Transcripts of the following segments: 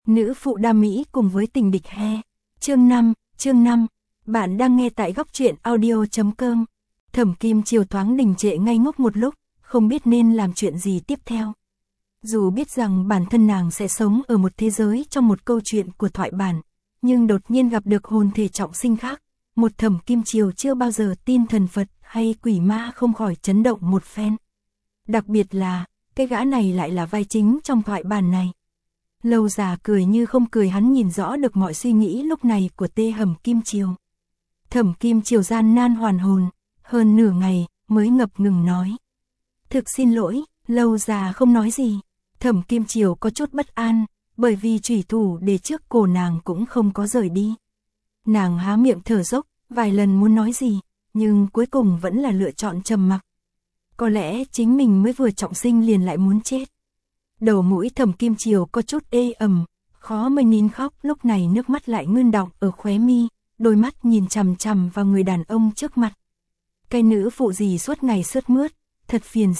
Nữ phụ đa mỹ cùng với tình địch he. Chương 5, bạn đang nghe tại góc truyện audio.com. Thẩm Kim Chiều thoáng đình trệ ngây ngốc một lúc, không biết nên làm chuyện gì tiếp theo. Dù biết rằng bản thân nàng sẽ sống ở một thế giới trong một câu chuyện của thoại bản, nhưng đột nhiên gặp được hồn thể trọng sinh khác, một Thẩm Kim Chiều chưa bao giờ tin thần Phật hay quỷ ma không khỏi chấn động một phen. Đặc biệt là, cái gã này lại là vai chính trong thoại bản này. Lâu già cười như không cười, hắn nhìn rõ được mọi suy nghĩ lúc này của Thẩm Kim Chiều. Thẩm Kim Chiều gian nan hoàn hồn, hơn nửa ngày mới ngập ngừng nói: "Thực xin lỗi." Lâu già không nói gì. Thẩm Kim Chiều có chút bất an, bởi vì chủy thủ để trước cổ nàng cũng không có rời đi. Nàng há miệng thở dốc, vài lần muốn nói gì, nhưng cuối cùng vẫn là lựa chọn trầm mặc. Có lẽ chính mình mới vừa trọng sinh liền lại muốn chết. Đầu mũi Thẩm Kim Chiều có chút ê ẩm, khó mới nín khóc, lúc này nước mắt lại ngưng đọng ở khóe mi, đôi mắt nhìn chằm chằm vào người đàn ông trước mặt. Cái nữ phụ gì suốt ngày sướt mướt, thật phiền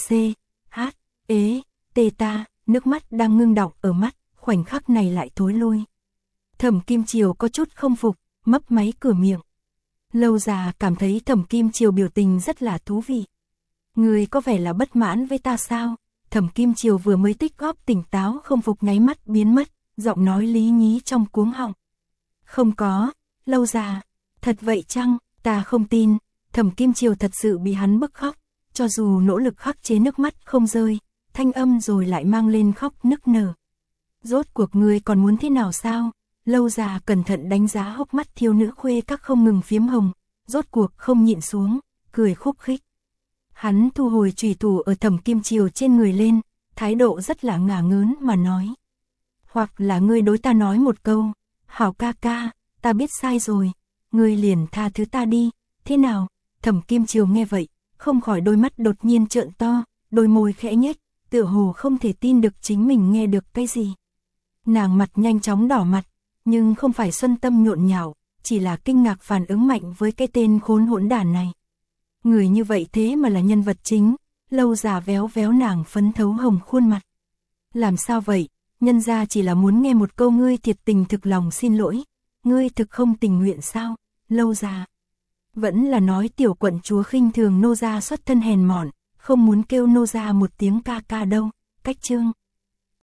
tê ta, nước mắt đang ngưng đọng ở mắt, khoảnh khắc này lại thối lui. Thẩm Kim Chiều có chút không phục, mấp máy cửa miệng. Lâu già cảm thấy Thẩm Kim Chiều biểu tình rất là thú vị. Người có vẻ là bất mãn với ta sao? Thẩm Kim Chiều vừa mới tích góp tỉnh táo không phục nháy mắt biến mất, giọng nói lý nhí trong cuống họng. Không có, Lâu già, thật vậy chăng? Ta không tin. Thẩm Kim Chiều thật sự bị hắn bức khóc, cho dù nỗ lực khắc chế nước mắt không rơi, thanh âm rồi lại mang lên khóc nức nở. Rốt cuộc ngươi còn muốn thế nào sao? Lâu già cẩn thận đánh giá hốc mắt thiếu nữ khuê các không ngừng phiếm hồng, rốt cuộc không nhịn xuống, cười khúc khích. Hắn thu hồi chủy thủ ở Thẩm Kim Chiều trên người lên, thái độ rất là ngả ngớn mà nói: "Hoặc là ngươi đối ta nói một câu, hảo ca ca, ta biết sai rồi, ngươi liền tha thứ ta đi, thế nào?" Thẩm Kim Chiều nghe vậy, không khỏi đôi mắt đột nhiên trợn to, đôi môi khẽ nhếch, tựa hồ không thể tin được chính mình nghe được cái gì. Nàng mặt nhanh chóng đỏ mặt, nhưng không phải xuân tâm nhộn nhạo, chỉ là kinh ngạc phản ứng mạnh với cái tên khốn hỗn đản này. Người như vậy thế mà là nhân vật chính. Lâu già véo véo nàng phấn thấu hồng khuôn mặt. Làm sao vậy? Nhân gia chỉ là muốn nghe một câu ngươi thiệt tình thực lòng xin lỗi. Ngươi thực không tình nguyện sao? Lâu già. Vẫn là nói tiểu quận chúa khinh thường nô gia xuất thân hèn mọn, không muốn kêu nô gia một tiếng ca ca đâu. Cách chương.